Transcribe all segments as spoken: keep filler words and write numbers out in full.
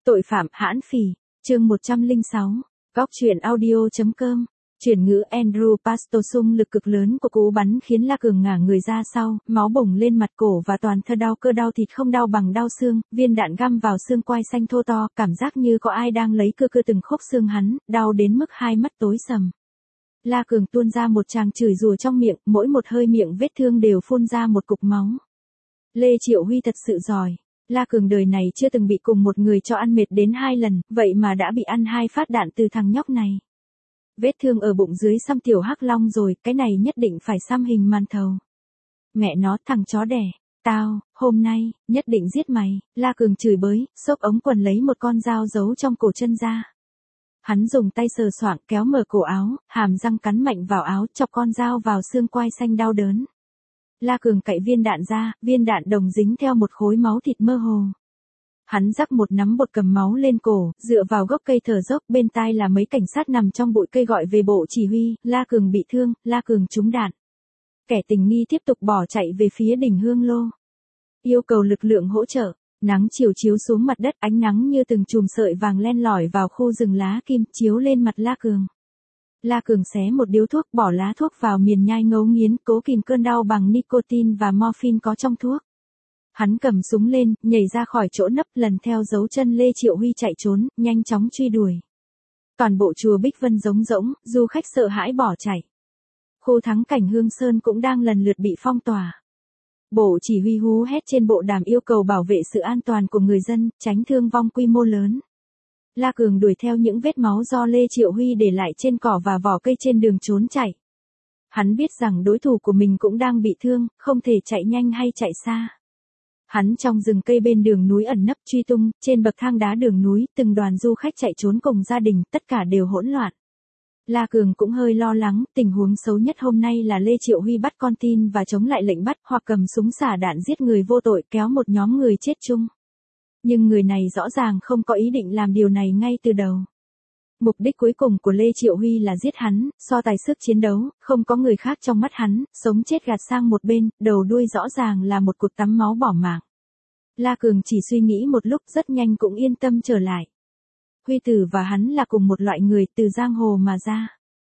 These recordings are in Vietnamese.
Tội phạm hãn phỉ, chương một trăm lẻ sáu, Góc truyện audio chấm com. Chuyển ngữ Andrew Pastor xung lực cực lớn của cú bắn khiến La Cường ngả người ra sau, máu bùng lên mặt cổ và toàn thân đau, cơ đau thịt không đau bằng đau xương, viên đạn găm vào xương quai xanh thô to, cảm giác như có ai đang lấy cưa cưa từng khúc xương hắn, đau đến mức hai mắt tối sầm. La Cường tuôn ra một tràng chửi rủa trong miệng, mỗi một hơi miệng vết thương đều phun ra một cục máu. Lê Triệu Huy thật sự giỏi. La Cường đời này chưa từng bị cùng một người cho ăn mệt đến hai lần, vậy mà đã bị ăn hai phát đạn từ thằng nhóc này. Vết thương ở bụng dưới xăm tiểu hắc long rồi, cái này nhất định phải xăm hình màn thầu. Mẹ nó, thằng chó đẻ, tao, hôm nay, nhất định giết mày. La Cường chửi bới, xốc ống quần lấy một con dao giấu trong cổ chân ra. Hắn dùng tay sờ soạng kéo mở cổ áo, hàm răng cắn mạnh vào áo, chọc con dao vào xương quai xanh đau đớn. La Cường cạy viên đạn ra, viên đạn đồng dính theo một khối máu thịt mơ hồ. Hắn rắc một nắm bột cầm máu lên cổ, dựa vào gốc cây thở dốc, bên tai là mấy cảnh sát nằm trong bụi cây gọi về bộ chỉ huy. La Cường bị thương, La Cường trúng đạn. Kẻ tình nghi tiếp tục bỏ chạy về phía đỉnh Hương Lô. Yêu cầu lực lượng hỗ trợ. Nắng chiều chiếu xuống mặt đất, ánh nắng như từng chùm sợi vàng len lỏi vào khu rừng lá kim, chiếu lên mặt La Cường. La Cường xé một điếu thuốc, bỏ lá thuốc vào miền nhai ngấu nghiến, cố kìm cơn đau bằng nicotine và morphine có trong thuốc. Hắn cầm súng lên, nhảy ra khỏi chỗ nấp, lần theo dấu chân Lê Triệu Huy chạy trốn, nhanh chóng truy đuổi. Toàn bộ chùa Bích Vân trống rỗng, du khách sợ hãi bỏ chạy. Khu thắng cảnh Hương Sơn cũng đang lần lượt bị phong tỏa. Bộ chỉ huy hú hét trên bộ đàm yêu cầu bảo vệ sự an toàn của người dân, tránh thương vong quy mô lớn. La Cường đuổi theo những vết máu do Lê Triệu Huy để lại trên cỏ và vỏ cây trên đường trốn chạy. Hắn biết rằng đối thủ của mình cũng đang bị thương, không thể chạy nhanh hay chạy xa. Hắn trong rừng cây bên đường núi ẩn nấp truy tung, trên bậc thang đá đường núi, từng đoàn du khách chạy trốn cùng gia đình, tất cả đều hỗn loạn. La Cường cũng hơi lo lắng, tình huống xấu nhất hôm nay là Lê Triệu Huy bắt con tin và chống lại lệnh bắt, hoặc cầm súng xả đạn giết người vô tội, kéo một nhóm người chết chung. Nhưng người này rõ ràng không có ý định làm điều này ngay từ đầu. Mục đích cuối cùng của Lê Triệu Huy là giết hắn, so tài sức chiến đấu, không có người khác trong mắt hắn, sống chết gạt sang một bên, đầu đuôi rõ ràng là một cuộc tắm máu bỏ mạng. La Cường chỉ suy nghĩ một lúc, rất nhanh cũng yên tâm trở lại. Huy Tử và hắn là cùng một loại người, từ giang hồ mà ra.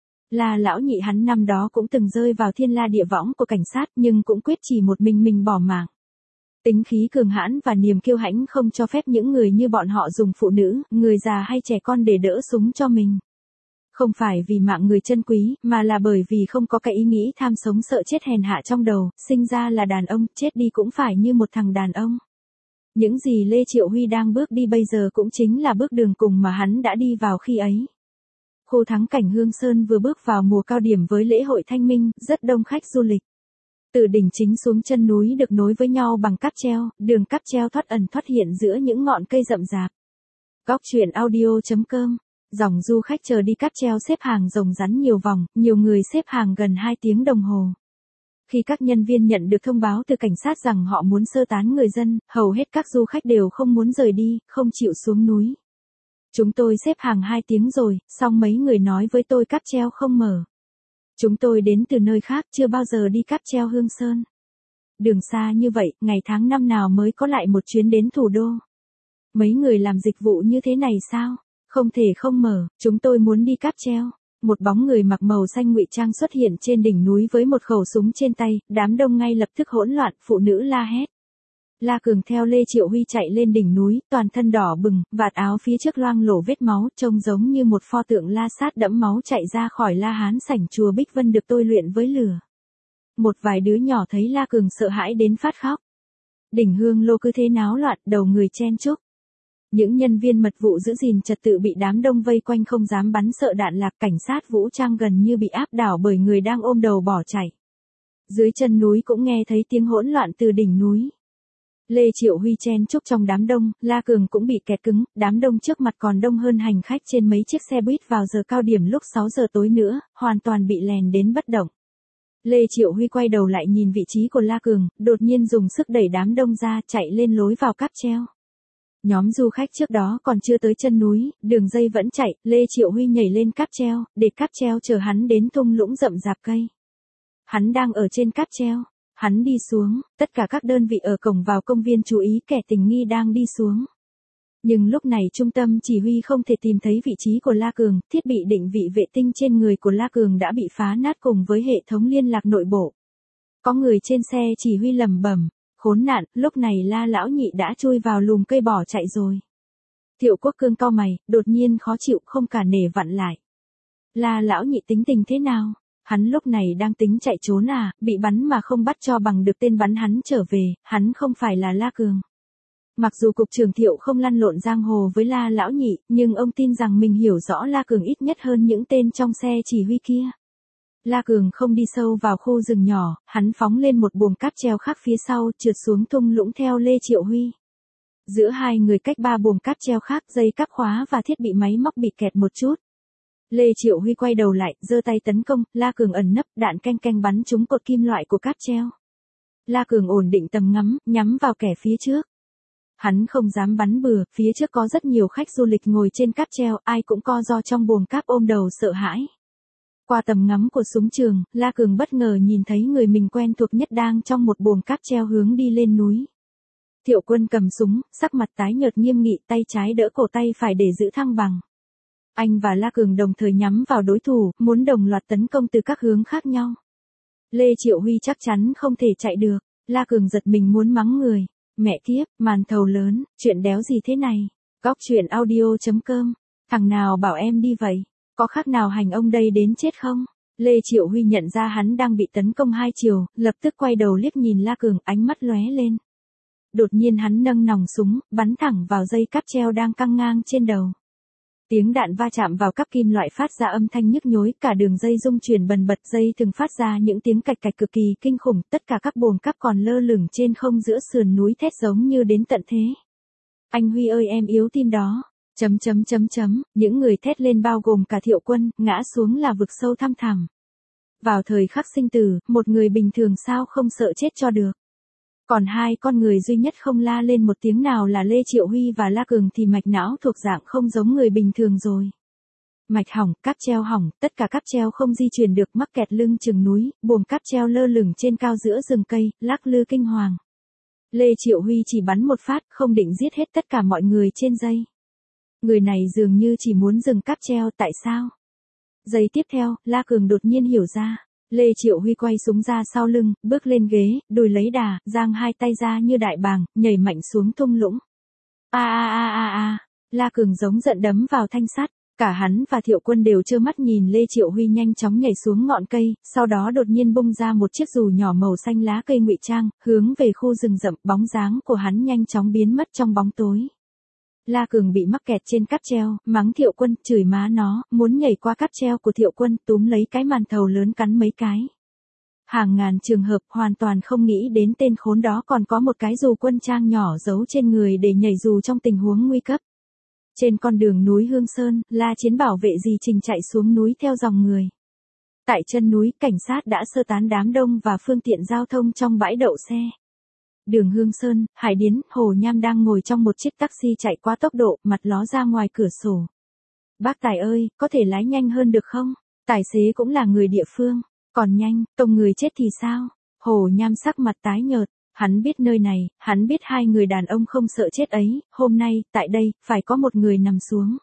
La lão nhị hắn năm đó cũng từng rơi vào thiên la địa võng của cảnh sát, nhưng cũng quyết chỉ một mình mình bỏ mạng. Tính khí cường hãn và niềm kiêu hãnh không cho phép những người như bọn họ dùng phụ nữ, người già hay trẻ con để đỡ súng cho mình. Không phải vì mạng người chân quý, mà là bởi vì không có cái ý nghĩ tham sống sợ chết hèn hạ trong đầu, sinh ra là đàn ông, chết đi cũng phải như một thằng đàn ông. Những gì Lê Triệu Huy đang bước đi bây giờ cũng chính là bước đường cùng mà hắn đã đi vào khi ấy. Khu thắng cảnh Hương Sơn vừa bước vào mùa cao điểm với lễ hội Thanh Minh, rất đông khách du lịch. Từ đỉnh chính xuống chân núi được nối với nhau bằng cáp treo, đường cáp treo thoát ẩn thoát hiện giữa những ngọn cây rậm rạp. Góc truyện audio chấm com. Dòng du khách chờ đi cáp treo xếp hàng rồng rắn nhiều vòng, nhiều người xếp hàng gần hai tiếng đồng hồ. Khi các nhân viên nhận được thông báo từ cảnh sát rằng họ muốn sơ tán người dân, hầu hết các du khách đều không muốn rời đi, không chịu xuống núi. Chúng tôi xếp hàng hai tiếng rồi, xong mấy người nói với tôi cáp treo không mở. Chúng tôi đến từ nơi khác, chưa bao giờ đi cáp treo Hương Sơn. Đường xa như vậy, ngày tháng năm nào mới có lại một chuyến đến thủ đô. Mấy người làm dịch vụ như thế này sao? Không thể không mở, chúng tôi muốn đi cáp treo. Một bóng người mặc màu xanh ngụy trang xuất hiện trên đỉnh núi với một khẩu súng trên tay, đám đông ngay lập tức hỗn loạn, phụ nữ la hét. La Cường theo Lê Triệu Huy chạy lên đỉnh núi, toàn thân đỏ bừng, vạt áo phía trước loang lổ vết máu, trông giống như một pho tượng la sát đẫm máu chạy ra khỏi La Hán sảnh chùa Bích Vân được tôi luyện với lửa. Một vài đứa nhỏ thấy La Cường sợ hãi đến phát khóc. Đỉnh Hương Lô cứ thế náo loạn, đầu người chen chúc. Những nhân viên mật vụ giữ gìn trật tự bị đám đông vây quanh không dám bắn sợ đạn lạc, cảnh sát vũ trang gần như bị áp đảo bởi người đang ôm đầu bỏ chạy. Dưới chân núi cũng nghe thấy tiếng hỗn loạn từ đỉnh núi. Lê Triệu Huy chen chúc trong đám đông, La Cường cũng bị kẹt cứng, đám đông trước mặt còn đông hơn hành khách trên mấy chiếc xe buýt vào giờ cao điểm lúc sáu giờ tối nữa, hoàn toàn bị lèn đến bất động. Lê Triệu Huy quay đầu lại nhìn vị trí của La Cường, đột nhiên dùng sức đẩy đám đông ra, chạy lên lối vào cáp treo. Nhóm du khách trước đó còn chưa tới chân núi, đường dây vẫn chạy, Lê Triệu Huy nhảy lên cáp treo, để cáp treo chờ hắn đến thung lũng rậm rạp cây. Hắn đang ở trên cáp treo. Hắn đi xuống, tất cả các đơn vị ở cổng vào công viên chú ý kẻ tình nghi đang đi xuống. Nhưng lúc này trung tâm chỉ huy không thể tìm thấy vị trí của La Cường, thiết bị định vị vệ tinh trên người của La Cường đã bị phá nát cùng với hệ thống liên lạc nội bộ. Có người trên xe chỉ huy lẩm bẩm, khốn nạn, lúc này La lão nhị đã chui vào lùm cây bỏ chạy rồi. Thiệu Quốc Cương cau mày, đột nhiên khó chịu không cả nể vặn lại. La lão nhị tính tình thế nào? Hắn lúc này đang tính chạy trốn à, bị bắn mà không bắt cho bằng được tên bắn hắn trở về, hắn không phải là La Cường. Mặc dù cục trưởng Thiệu không lăn lộn giang hồ với La lão nhị, nhưng ông tin rằng mình hiểu rõ La Cường ít nhất hơn những tên trong xe chỉ huy kia. La Cường không đi sâu vào khu rừng nhỏ, hắn phóng lên một buồng cáp treo khác phía sau, trượt xuống thung lũng theo Lê Triệu Huy. Giữa hai người cách ba buồng cáp treo khác, dây cáp khóa và thiết bị máy móc bị kẹt một chút. Lê Triệu Huy quay đầu lại, giơ tay tấn công, La Cường ẩn nấp, đạn canh canh bắn trúng cột kim loại của cáp treo. La Cường ổn định tầm ngắm, nhắm vào kẻ phía trước. Hắn không dám bắn bừa, phía trước có rất nhiều khách du lịch ngồi trên cáp treo, ai cũng co ro trong buồng cáp ôm đầu sợ hãi. Qua tầm ngắm của súng trường, La Cường bất ngờ nhìn thấy người mình quen thuộc nhất đang trong một buồng cáp treo hướng đi lên núi. Thiệu Quân cầm súng, sắc mặt tái nhợt nghiêm nghị, tay trái đỡ cổ tay phải để giữ thăng bằng. Anh và La Cường đồng thời nhắm vào đối thủ, muốn đồng loạt tấn công từ các hướng khác nhau. Lê Triệu Huy chắc chắn không thể chạy được, La Cường giật mình muốn mắng người. Mẹ kiếp, màn thầu lớn, chuyện đéo gì thế này? Góc chuyện audio chấm com, thằng nào bảo em đi vậy? Có khác nào hành ông đây đến chết không? Lê Triệu Huy nhận ra hắn đang bị tấn công hai chiều, lập tức quay đầu liếc nhìn La Cường, ánh mắt lóe lên. Đột nhiên hắn nâng nòng súng, bắn thẳng vào dây cáp treo đang căng ngang trên đầu. Tiếng đạn va chạm vào cáp kim loại phát ra âm thanh nhức nhối, cả đường dây rung chuyển bần bật, dây từng phát ra những tiếng cạch cạch cực kỳ kinh khủng, tất cả các buồng cáp còn lơ lửng trên không giữa sườn núi thét giống như đến tận thế. Anh Huy ơi em yếu tim đó. Chấm chấm chấm chấm, những người thét lên bao gồm cả Thiệu Quân, ngã xuống là vực sâu thăm thẳm. Vào thời khắc sinh tử, một người bình thường sao không sợ chết cho được. Còn hai con người duy nhất không la lên một tiếng nào là Lê Triệu Huy và La Cường thì mạch não thuộc dạng không giống người bình thường rồi. Mạch hỏng, cáp treo hỏng, tất cả cáp treo không di chuyển được, mắc kẹt lưng chừng núi, buồng cáp treo lơ lửng trên cao giữa rừng cây, lắc lư kinh hoàng. Lê Triệu Huy chỉ bắn một phát, không định giết hết tất cả mọi người trên dây. Người này dường như chỉ muốn dừng cáp treo, tại sao? Giây tiếp theo, La Cường đột nhiên hiểu ra. Lê Triệu Huy quay súng ra sau lưng, bước lên ghế, đùi lấy đà, giang hai tay ra như đại bàng, nhảy mạnh xuống thung lũng. A a a a a, La Cường giống giận đấm vào thanh sắt, cả hắn và Thiệu Quân đều trơ mắt nhìn Lê Triệu Huy nhanh chóng nhảy xuống ngọn cây, sau đó đột nhiên bung ra một chiếc dù nhỏ màu xanh lá cây ngụy trang, hướng về khu rừng rậm, bóng dáng của hắn nhanh chóng biến mất trong bóng tối. La Cường bị mắc kẹt trên cáp treo, mắng Thiệu Quân, chửi má nó, muốn nhảy qua cáp treo của Thiệu Quân, túm lấy cái màn thầu lớn cắn mấy cái. Hàng ngàn trường hợp hoàn toàn không nghĩ đến tên khốn đó còn có một cái dù quân trang nhỏ giấu trên người để nhảy dù trong tình huống nguy cấp. Trên con đường núi Hương Sơn, La Chiến bảo vệ dì Trình chạy xuống núi theo dòng người. Tại chân núi, cảnh sát đã sơ tán đám đông và phương tiện giao thông trong bãi đậu xe. Đường Hương Sơn, Hải Điến, Hồ Nham đang ngồi trong một chiếc taxi chạy quá tốc độ, mặt ló ra ngoài cửa sổ. Bác Tài ơi, có thể lái nhanh hơn được không? Tài xế cũng là người địa phương. Còn nhanh, tông người chết thì sao? Hồ Nham sắc mặt tái nhợt. Hắn biết nơi này, hắn biết hai người đàn ông không sợ chết ấy, hôm nay, tại đây, phải có một người nằm xuống.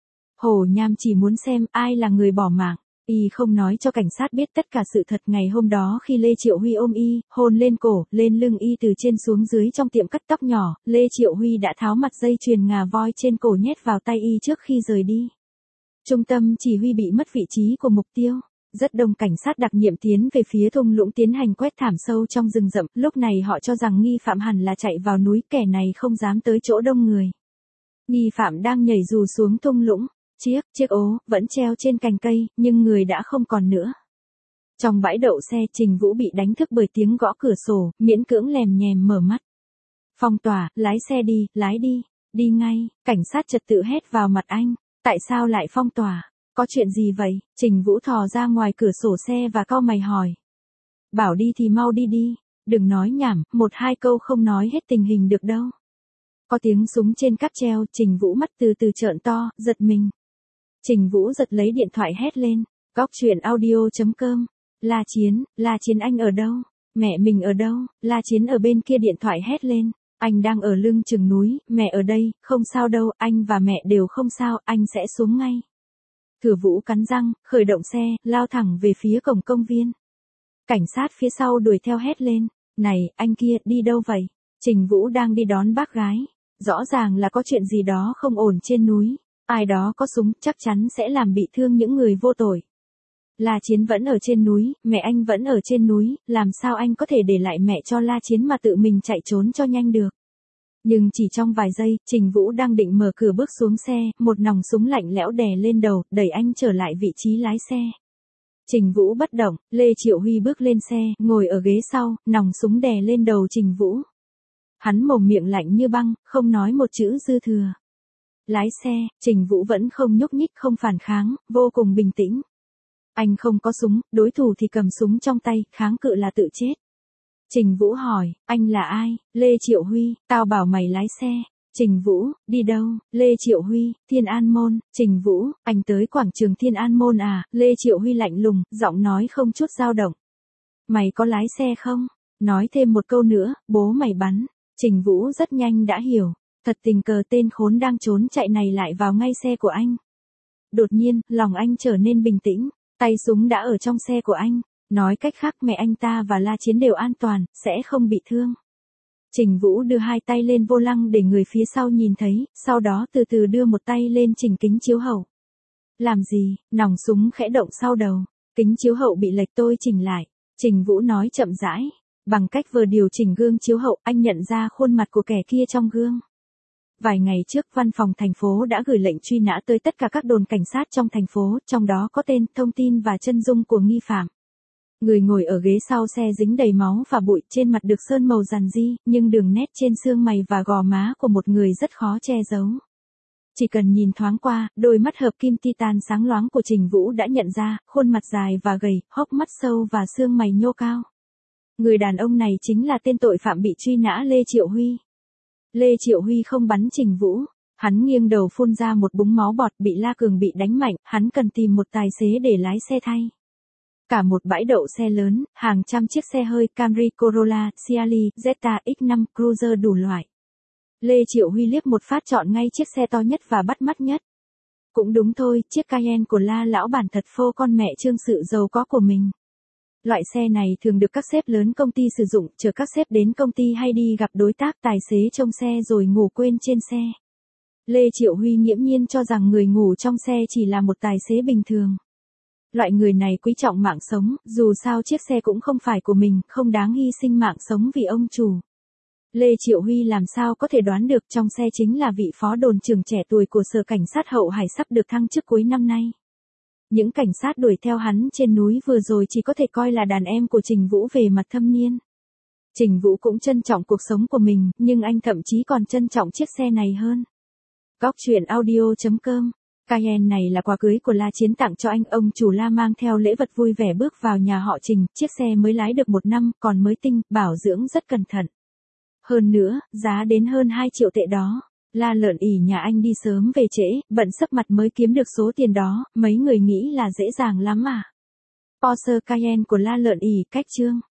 Hồ Nham chỉ muốn xem ai là người bỏ mạng. Y không nói cho cảnh sát biết tất cả sự thật ngày hôm đó khi Lê Triệu Huy ôm Y, hôn lên cổ, lên lưng Y từ trên xuống dưới trong tiệm cắt tóc nhỏ, Lê Triệu Huy đã tháo mặt dây chuyền ngà voi trên cổ nhét vào tay Y trước khi rời đi. Trung tâm chỉ huy bị mất vị trí của mục tiêu. Rất đông cảnh sát đặc nhiệm tiến về phía thung lũng tiến hành quét thảm sâu trong rừng rậm, lúc này họ cho rằng nghi phạm hẳn là chạy vào núi, kẻ này không dám tới chỗ đông người. Nghi phạm đang nhảy dù xuống thung lũng. Chiếc, chiếc ố, vẫn treo trên cành cây, nhưng người đã không còn nữa. Trong bãi đậu xe, Trình Vũ bị đánh thức bởi tiếng gõ cửa sổ, miễn cưỡng lèm nhèm mở mắt. Phong tỏa, lái xe đi, lái đi, đi ngay, cảnh sát trật tự hét vào mặt anh. Tại sao lại phong tỏa? Có chuyện gì vậy? Trình Vũ thò ra ngoài cửa sổ xe và cau mày hỏi. Bảo đi thì mau đi đi, đừng nói nhảm, một hai câu không nói hết tình hình được đâu. Có tiếng súng trên cáp treo, Trình Vũ mắt từ từ trợn to, giật mình. Trình Vũ giật lấy điện thoại hét lên, góc chuyện audio chấm com, La Chiến, La Chiến anh ở đâu? Mẹ mình ở đâu? La Chiến ở bên kia điện thoại hét lên, Anh đang ở lưng chừng núi, mẹ ở đây, không sao đâu, anh và mẹ đều không sao, anh sẽ xuống ngay. Thừa Vũ cắn răng, khởi động xe, lao thẳng về phía cổng công viên. Cảnh sát phía sau đuổi theo hét lên, này, anh kia, đi đâu vậy? Trình Vũ đang đi đón bác gái. Rõ ràng là có chuyện gì đó không ổn trên núi. Ai đó có súng, chắc chắn sẽ làm bị thương những người vô tội. La Chiến vẫn ở trên núi, mẹ anh vẫn ở trên núi, làm sao anh có thể để lại mẹ cho La Chiến mà tự mình chạy trốn cho nhanh được. Nhưng chỉ trong vài giây, Trình Vũ đang định mở cửa bước xuống xe, một nòng súng lạnh lẽo đè lên đầu, đẩy anh trở lại vị trí lái xe. Trình Vũ bất động, Lê Triệu Huy bước lên xe, ngồi ở ghế sau, nòng súng đè lên đầu Trình Vũ. Hắn mồm miệng lạnh như băng, không nói một chữ dư thừa. Lái xe, Trình Vũ vẫn không nhúc nhích, không phản kháng, vô cùng bình tĩnh. Anh không có súng, đối thủ thì cầm súng trong tay, kháng cự là tự chết. Trình Vũ hỏi, anh là ai? Lê Triệu Huy, tao bảo mày lái xe. Trình Vũ, đi đâu? Lê Triệu Huy, Thiên An Môn. Trình Vũ, anh tới quảng trường Thiên An Môn à? Lê Triệu Huy lạnh lùng, giọng nói không chút dao động. Mày có lái xe không? Nói thêm một câu nữa, bố mày bắn. Trình Vũ rất nhanh đã hiểu. Thật tình cờ tên khốn đang trốn chạy này lại vào ngay xe của anh. Đột nhiên, lòng anh trở nên bình tĩnh. Tay súng đã ở trong xe của anh. Nói cách khác mẹ anh ta và La Chiến đều an toàn, sẽ không bị thương. Trình Vũ đưa hai tay lên vô lăng để người phía sau nhìn thấy, sau đó từ từ đưa một tay lên chỉnh kính chiếu hậu. Làm gì? Nòng súng khẽ động sau đầu. Kính chiếu hậu bị lệch, tôi chỉnh lại. Trình Vũ nói chậm rãi. Bằng cách vừa điều chỉnh gương chiếu hậu, anh nhận ra khuôn mặt của kẻ kia trong gương. Vài ngày trước, văn phòng thành phố đã gửi lệnh truy nã tới tất cả các đồn cảnh sát trong thành phố, trong đó có tên, thông tin và chân dung của nghi phạm. Người ngồi ở ghế sau xe dính đầy máu và bụi, trên mặt được sơn màu rằn ri, nhưng đường nét trên xương mày và gò má của một người rất khó che giấu. Chỉ cần nhìn thoáng qua, đôi mắt hợp kim titan sáng loáng của Trình Vũ đã nhận ra, khuôn mặt dài và gầy, hốc mắt sâu và xương mày nhô cao. Người đàn ông này chính là tên tội phạm bị truy nã Lê Triệu Huy. Lê Triệu Huy không bắn Trình Vũ. Hắn nghiêng đầu phun ra một búng máu bọt, bị La Cường bị đánh mạnh, hắn cần tìm một tài xế để lái xe thay. Cả một bãi đậu xe lớn, hàng trăm chiếc xe hơi Camry, Corolla, Ciali, Jetta, X năm, Cruiser đủ loại. Lê Triệu Huy liếc một phát chọn ngay chiếc xe to nhất và bắt mắt nhất. Cũng đúng thôi, chiếc Cayenne của La lão bản thật phô con mẹ trương sự giàu có của mình. Loại xe này thường được các sếp lớn công ty sử dụng, chờ các sếp đến công ty hay đi gặp đối tác, tài xế trông xe rồi ngủ quên trên xe. Lê Triệu Huy nghiễm nhiên cho rằng người ngủ trong xe chỉ là một tài xế bình thường. Loại người này quý trọng mạng sống, dù sao chiếc xe cũng không phải của mình, không đáng hy sinh mạng sống vì ông chủ. Lê Triệu Huy làm sao có thể đoán được trong xe chính là vị phó đồn trưởng trẻ tuổi của Sở Cảnh sát Hậu Hải sắp được thăng chức cuối năm nay. Những cảnh sát đuổi theo hắn trên núi vừa rồi chỉ có thể coi là đàn em của Trình Vũ về mặt thâm niên. Trình Vũ cũng trân trọng cuộc sống của mình, nhưng anh thậm chí còn trân trọng chiếc xe này hơn. Góc truyện audio chấm com. Cayenne này là quà cưới của La Chiến tặng cho anh, ông chủ La mang theo lễ vật vui vẻ bước vào nhà họ Trình, chiếc xe mới lái được một năm, còn mới tinh, bảo dưỡng rất cẩn thận. Hơn nữa, giá đến hơn hai triệu tệ đó. La lợn ỉ nhà anh đi sớm về trễ, bận sấp mặt mới kiếm được số tiền đó, mấy người nghĩ là dễ dàng lắm à. Porsche Cayenne của La lợn ỉ cách chương.